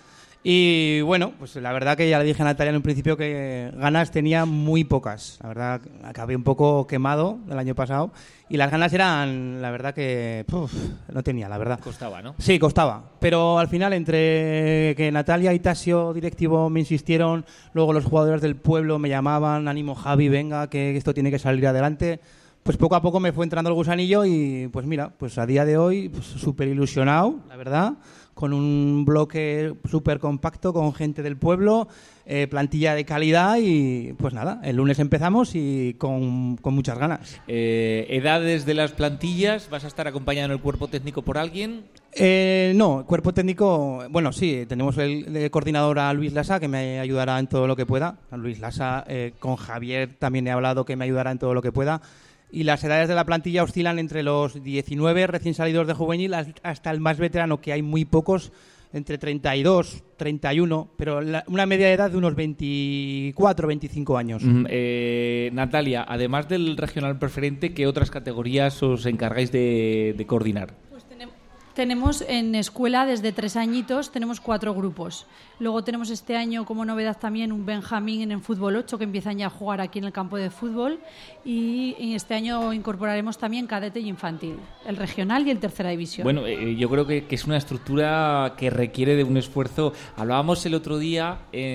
Y bueno, pues la verdad que ya le dije a Natalia en un principio que ganas tenía muy pocas. La verdad, acabé un poco quemado el año pasado, y las ganas eran, la verdad que no tenía, la verdad. Costaba, ¿no? Sí, costaba. Pero al final, entre que Natalia y Tasio, directivo, me insistieron, luego los jugadores del pueblo me llamaban, ánimo Javi, venga, que esto tiene que salir adelante, pues poco a poco me fue entrando el gusanillo, y pues mira, pues a día de hoy pues, súper ilusionado, la verdad, con un bloque súper compacto, con gente del pueblo, plantilla de calidad, y pues nada, el lunes empezamos y con muchas ganas. ¿Edades de las plantillas? ¿Vas a estar acompañado en el cuerpo técnico por alguien? No, cuerpo técnico, bueno, sí, tenemos el coordinador a Luis Lasa, que me ayudará en todo lo que pueda. A Luis Lasa, con Javier también he hablado, que me ayudará en todo lo que pueda. Y las edades de la plantilla oscilan entre los 19 recién salidos de juvenil hasta el más veterano, que hay muy pocos, entre 32, 31, pero una media de edad de unos 24, 25 años. Natalia, además del regional preferente, ¿qué otras categorías os encargáis de coordinar? Pues tenemos en escuela desde 3 añitos, tenemos 4 grupos. Luego tenemos este año como novedad también un Benjamín en fútbol 8, que empiezan ya a jugar aquí en el campo de fútbol, y este año incorporaremos también cadete y infantil, el regional y el tercera división. Bueno, yo creo que es una estructura que requiere de un esfuerzo. Hablábamos el otro día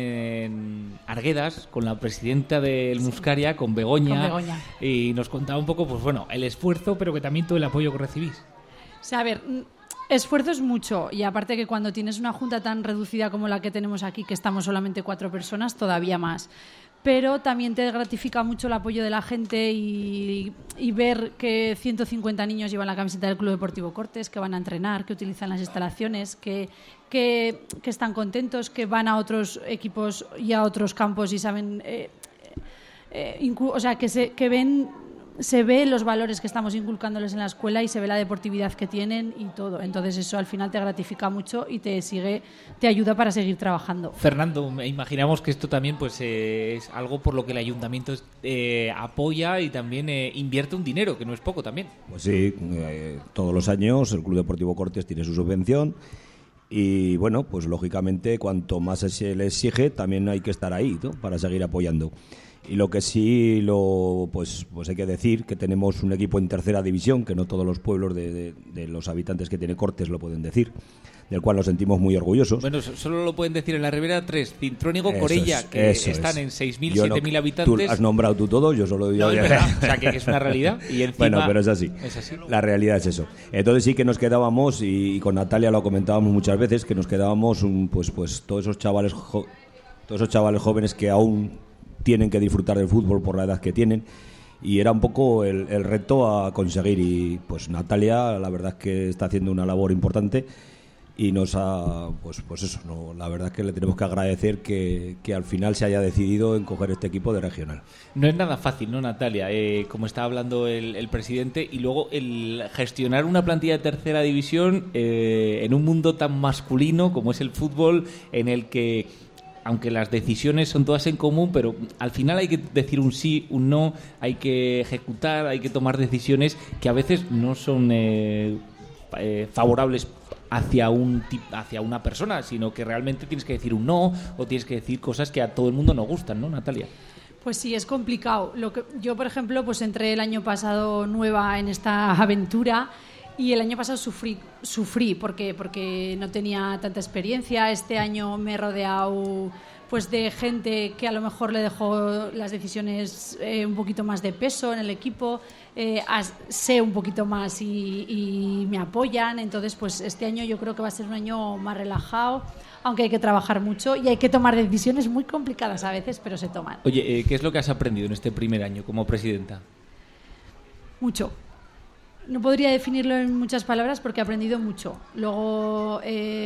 en Arguedas con la presidenta del Muscaria, con Begoña, y nos contaba un poco, pues bueno, el esfuerzo, pero que también todo el apoyo que recibís. O sea, a ver, esfuerzo es mucho, y aparte que cuando tienes una junta tan reducida como la que tenemos aquí, que estamos solamente 4 personas, todavía más. Pero también te gratifica mucho el apoyo de la gente y ver que 150 niños llevan la camiseta del Club Deportivo Cortes, que van a entrenar, que utilizan las instalaciones, que están contentos, que van a otros equipos y a otros campos y saben, o sea, que ven. Se ve los valores que estamos inculcándoles en la escuela, y se ve la deportividad que tienen y todo. Entonces eso al final te gratifica mucho y te ayuda para seguir trabajando. Fernando, imaginamos que esto también pues es algo por lo que el ayuntamiento apoya y también invierte un dinero, que no es poco también. Pues sí, todos los años el Club Deportivo Cortes tiene su subvención, y bueno, pues lógicamente cuanto más se le exige también hay que estar ahí, ¿no?, para seguir apoyando. Y lo que sí, pues hay que decir que tenemos un equipo en tercera división, que no todos los pueblos de los habitantes que tiene Cortes lo pueden decir, del cual nos sentimos muy orgullosos. Bueno, solo lo pueden decir en la Ribera 3, Cintrónigo, Corella, que están en 6.000, 7.000 habitantes. Tú has nombrado tú todo, yo solo digo... No, es verdad, o sea, que es una realidad. Y encima, bueno, pero es así. La realidad es eso. Entonces sí que nos quedábamos, y con Natalia lo comentábamos muchas veces, que nos quedábamos pues todos esos chavales jóvenes que aún tienen que disfrutar del fútbol por la edad que tienen, y era un poco el reto a conseguir. Y pues Natalia, la verdad es que está haciendo una labor importante y nos ha, pues eso, ¿no? La verdad es que le tenemos que agradecer que al final se haya decidido en coger este equipo de regional. No es nada fácil, ¿no, Natalia? Como estaba hablando el presidente, y luego el gestionar una plantilla de tercera división en un mundo tan masculino como es el fútbol, en el que, aunque las decisiones son todas en común, pero al final hay que decir un sí, un no, hay que ejecutar, hay que tomar decisiones que a veces no son favorables hacia una persona, sino que realmente tienes que decir un no, o tienes que decir cosas que a todo el mundo nos gustan, ¿no, Natalia? Pues sí, es complicado. Yo, por ejemplo, pues entré el año pasado nueva en esta aventura. Y el año pasado sufrí porque no tenía tanta experiencia. Este año me he rodeado pues de gente que a lo mejor le dejó las decisiones un poquito más de peso en el equipo, sé un poquito más y me apoyan. Entonces, pues este año yo creo que va a ser un año más relajado, aunque hay que trabajar mucho y hay que tomar decisiones muy complicadas a veces, pero se toman. Oye, ¿qué es lo que has aprendido en este primer año como presidenta? Mucho. No podría definirlo en muchas palabras porque he aprendido mucho. Luego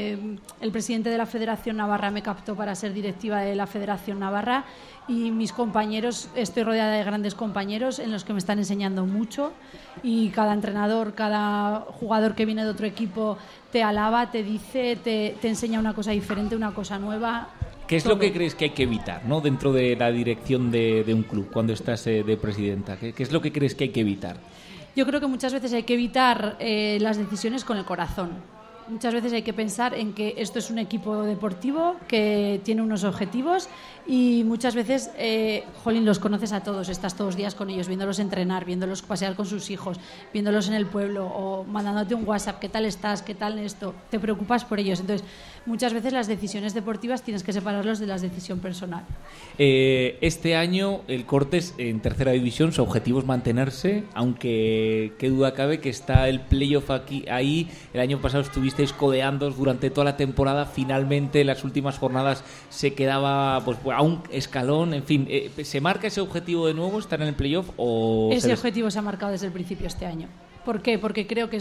el presidente de la Federación Navarra me captó para ser directiva de la Federación Navarra, y mis compañeros, estoy rodeada de grandes compañeros en los que me están enseñando mucho, y cada entrenador, cada jugador que viene de otro equipo te alaba, te dice, te enseña una cosa diferente, una cosa nueva. ¿Qué es lo que crees que hay que evitar, ¿no?, dentro de la dirección de un club cuando estás de presidenta? ¿Qué es lo que crees que hay que evitar? Yo creo que muchas veces hay que evitar las decisiones con el corazón. Muchas veces hay que pensar en que esto es un equipo deportivo que tiene unos objetivos, y muchas veces, los conoces a todos, estás todos los días con ellos, viéndolos entrenar, viéndolos pasear con sus hijos, viéndolos en el pueblo o mandándote un WhatsApp, ¿qué tal estás? ¿Qué tal esto? Te preocupas por ellos. Entonces, muchas veces las decisiones deportivas tienes que separarlos de la decisión personal. Este año el Cortes en tercera división, su objetivo es mantenerse, aunque qué duda cabe que está el playoff ahí. El año pasado estuvisteis codeando durante toda la temporada, finalmente en las últimas jornadas se quedaba pues a un escalón, en fin. ¿Se marca ese objetivo de nuevo, estar en el playoff? Ese objetivo se ha marcado desde el principio este año. ¿Por qué? Porque creo que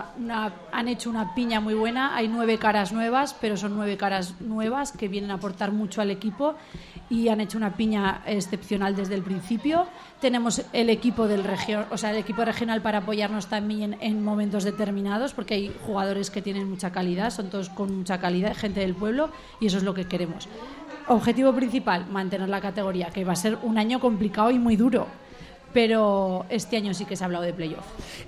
han hecho una piña muy buena. Hay 9 caras nuevas, pero son 9 caras nuevas que vienen a aportar mucho al equipo, y han hecho una piña excepcional desde el principio. Tenemos el equipo el equipo regional para apoyarnos también en momentos determinados, porque hay jugadores que tienen mucha calidad, son todos con mucha calidad, gente del pueblo, y eso es lo que queremos. Objetivo principal, mantener la categoría, que va a ser un año complicado y muy duro. Pero este año sí que se ha hablado de playoff.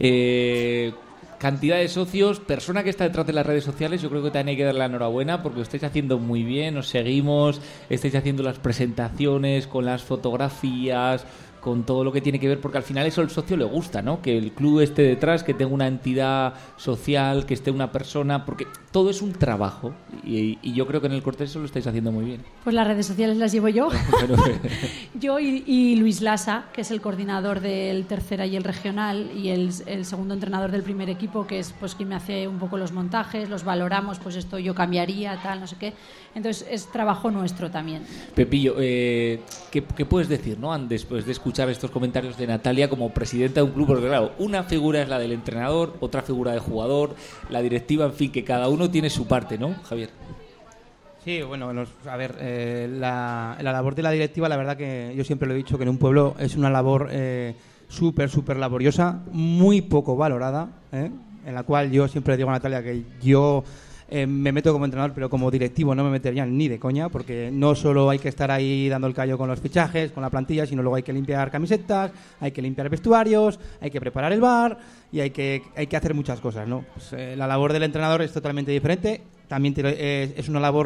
Cantidad de socios, persona que está detrás de las redes sociales, yo creo que también hay que darle la enhorabuena porque lo estáis haciendo muy bien, os seguimos, estáis haciendo las presentaciones con las fotografías, con todo lo que tiene que ver, porque al final eso al socio le gusta, ¿no? Que el club esté detrás, que tenga una entidad social, que esté una persona, porque todo es un trabajo, y yo creo que en el Cortes eso lo estáis haciendo muy bien. Pues las redes sociales las llevo yo. Yo y Luis Lasa, que es el coordinador del tercera y el regional, y el segundo entrenador del primer equipo, que es pues quien me hace un poco los montajes, los valoramos, pues esto yo cambiaría, tal, no sé qué. Entonces es trabajo nuestro también. Pepillo, ¿qué puedes decir, ¿no?, después de escuchar estos comentarios de Natalia como presidenta de un club? Porque claro, una figura es la del entrenador, otra figura del jugador, la directiva, en fin, que cada uno tiene su parte, ¿no, Javier? Sí, bueno, a ver, la labor de la directiva, la verdad que yo siempre lo he dicho, que en un pueblo es una labor súper laboriosa, muy poco valorada, en la cual yo siempre digo a Natalia que yo me meto como entrenador, pero como directivo no me metería ni de coña, porque no solo hay que estar ahí dando el callo con los fichajes, con la plantilla, sino luego hay que limpiar camisetas, hay que limpiar vestuarios, hay que preparar el bar y hay que hacer muchas cosas, ¿no? Pues, la labor del entrenador es totalmente diferente, también es una labor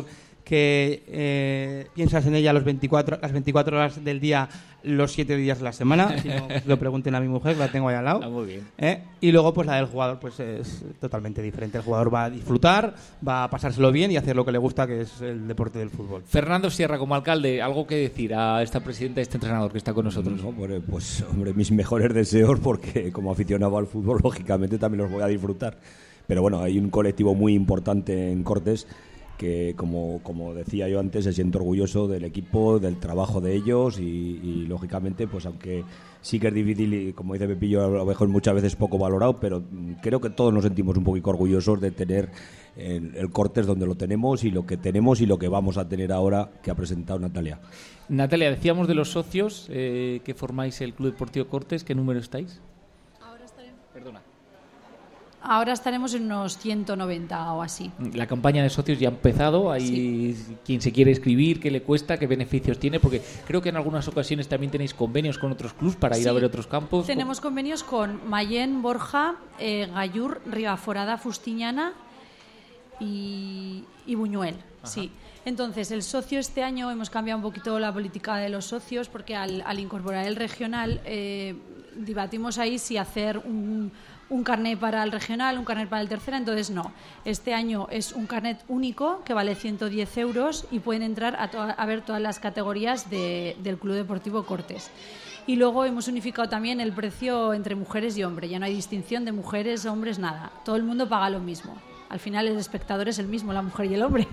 que piensas en ella las 24 horas del día, los 7 días de la semana. Si no, lo pregunten a mi mujer, la tengo ahí al lado. Muy bien. Y luego, pues la del jugador pues es totalmente diferente. El jugador va a disfrutar, va a pasárselo bien y hacer lo que le gusta, que es el deporte del fútbol. Fernando Sierra, como alcalde, ¿algo que decir a esta presidenta, a este entrenador que está con nosotros? No, pues, hombre, mis mejores deseos, porque como aficionado al fútbol, lógicamente también los voy a disfrutar. Pero bueno, hay un colectivo muy importante en Cortes que, como decía yo antes, se siente orgulloso del equipo, del trabajo de ellos y lógicamente, pues aunque sí que es difícil y, como dice Pepillo, a lo mejor muchas veces poco valorado, pero creo que todos nos sentimos un poquito orgullosos de tener el Cortes donde lo tenemos y lo que tenemos y lo que vamos a tener ahora, que ha presentado Natalia. Natalia, decíamos de los socios que formáis el Club Deportivo Cortes, ¿qué número estáis? Ahora estaremos en unos 190 o así. La campaña de socios ya ha empezado. Hay quien se quiere inscribir, qué le cuesta, qué beneficios tiene, porque creo que en algunas ocasiones también tenéis convenios con otros clubs para ir a ver otros campos. Tenemos convenios con Mayén, Borja, Gallur, Ribaforada, Fustiñana y Buñuel. Ajá. Sí. Entonces, el socio este año hemos cambiado un poquito la política de los socios, porque al incorporar el regional debatimos ahí si hacer un carnet para el regional, un carnet para el tercera. Entonces no, este año es un carnet único que vale 110 euros y pueden entrar a ver todas las categorías del Club Deportivo Cortes. Y luego hemos unificado también el precio entre mujeres y hombres, ya no hay distinción de mujeres, hombres, nada, todo el mundo paga lo mismo. Al final el espectador es el mismo, la mujer y el hombre.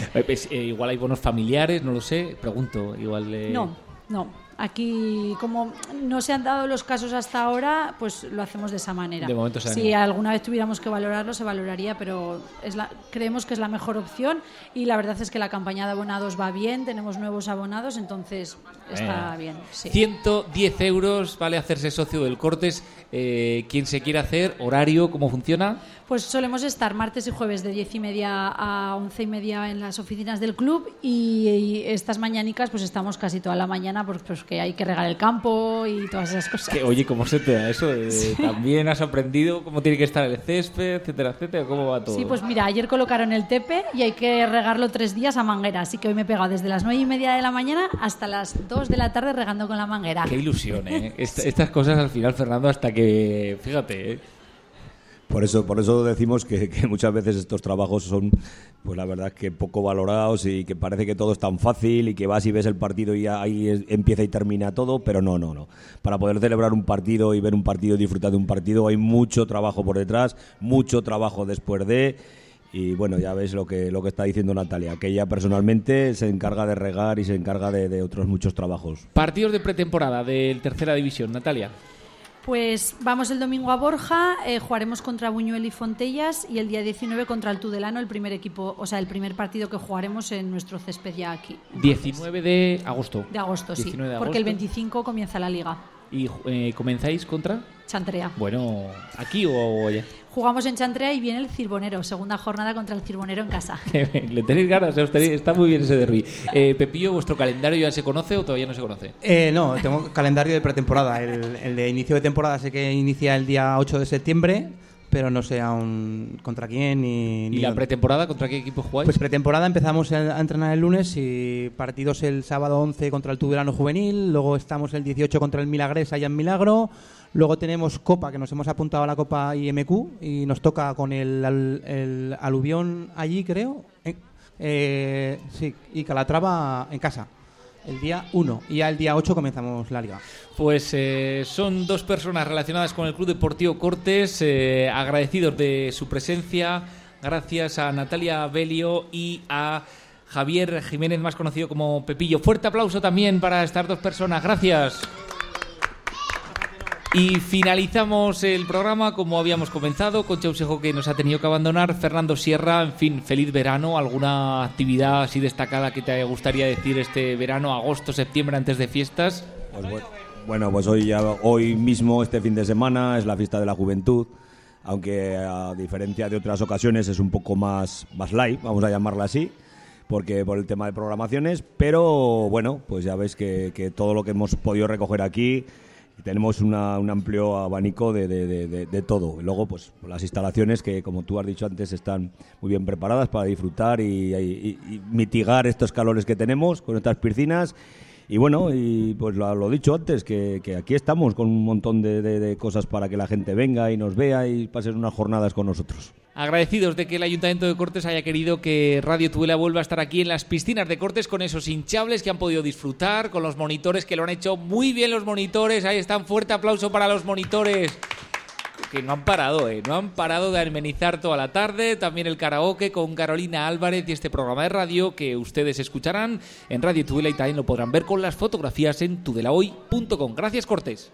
Igual hay bonos familiares, no lo sé, pregunto. Igual No. Aquí, como no se han dado los casos hasta ahora, pues lo hacemos de esa manera. De momento si alguna vez tuviéramos que valorarlo, se valoraría, pero creemos que es la mejor opción y la verdad es que la campaña de abonados va bien, tenemos nuevos abonados, entonces está bien. Sí. 110 euros vale hacerse socio del Cortes. ¿Quién se quiere hacer? ¿Horario? ¿Cómo funciona? Pues solemos estar martes y jueves de 10:30 a 11:30 en las oficinas del club y estas mañanicas pues estamos casi toda la mañana porque hay que regar el campo y todas esas cosas. Oye, ¿cómo se te da eso? Sí. ¿También has aprendido cómo tiene que estar el césped, etcétera, etcétera? ¿Cómo va todo? Sí, pues mira, ayer colocaron el tepe y hay que regarlo 3 días a manguera, así que hoy me he pegado desde las 9:30 de la mañana hasta las 2 de la tarde regando con la manguera. Qué ilusión, ¿eh? Estas cosas al final, Fernando, hasta que... Fíjate, ¿eh? Por eso decimos que muchas veces estos trabajos son, pues la verdad, que poco valorados y que parece que todo es tan fácil y que vas y ves el partido y ahí empieza y termina todo, pero no. Para poder celebrar un partido y ver un partido y disfrutar de un partido hay mucho trabajo por detrás, mucho trabajo después de... Y bueno, ya ves lo que está diciendo Natalia, que ella personalmente se encarga de regar y se encarga de otros muchos trabajos. Partidos de pretemporada del Tercera División, Natalia. Pues vamos el domingo a Borja, jugaremos contra Buñuel y Fontellas y el día 19 contra el Tudelano, el primer equipo, o sea, el primer partido que jugaremos en nuestro césped ya aquí. Entonces, 19 de agosto. De agosto, sí, de agosto. Porque el 25 comienza la liga. ¿Y comenzáis contra? Chantrea. Bueno, ¿aquí o allá? Jugamos en Chantrea y viene el Cirbonero, segunda jornada contra el Cirbonero en casa. ¿Le tenéis ganas? Está muy bien ese derbi. Pepillo, ¿vuestro calendario ya se conoce o todavía no se conoce? No, tengo calendario de pretemporada. El de inicio de temporada sé que inicia el día 8 de septiembre, pero no sé aún contra quién ni ¿Y la pretemporada contra qué equipo jugáis? Pues pretemporada empezamos a entrenar el lunes y partidos el sábado 11 contra el Tudelano Juvenil, luego estamos el 18 contra el Milagres allá en Milagro, luego tenemos Copa, que nos hemos apuntado a la Copa IMQ y nos toca con el Aluvión allí, creo, sí, y Calatrava en casa. El día 1 y ya el día 8 comenzamos la liga. Pues son dos personas relacionadas con el Club Deportivo Cortes, agradecidos de su presencia, gracias a Natalia Belio y a Javier Jiménez, más conocido como Pepillo. Fuerte aplauso también para estas dos personas, gracias. Y finalizamos el programa como habíamos comenzado, con Chausejo, que nos ha tenido que abandonar, Fernando Sierra. En fin, feliz verano. ¿Alguna actividad así destacada que te gustaría decir este verano, agosto, septiembre, antes de fiestas? Pues bueno, pues hoy mismo, este fin de semana, es la fiesta de la juventud, aunque a diferencia de otras ocasiones es un poco más light, vamos a llamarla así, porque por el tema de programaciones, pero bueno, pues ya ves que todo lo que hemos podido recoger aquí, Tenemos un amplio abanico de todo. Y luego, pues las instalaciones que, como tú has dicho antes, están muy bien preparadas para disfrutar y mitigar estos calores que tenemos con estas piscinas. Y bueno, y pues lo dicho antes, que aquí estamos con un montón de cosas para que la gente venga y nos vea y pasen unas jornadas con nosotros. Agradecidos de que el Ayuntamiento de Cortes haya querido que Radio Tudela vuelva a estar aquí en las piscinas de Cortes con esos hinchables que han podido disfrutar, con los monitores que lo han hecho muy bien los monitores. Ahí están, fuerte aplauso para los monitores. Que no han parado de amenizar toda la tarde. También el karaoke con Carolina Álvarez y este programa de radio que ustedes escucharán en Radio Tudela y también lo podrán ver con las fotografías en tudelahoy.com. Gracias, Cortes.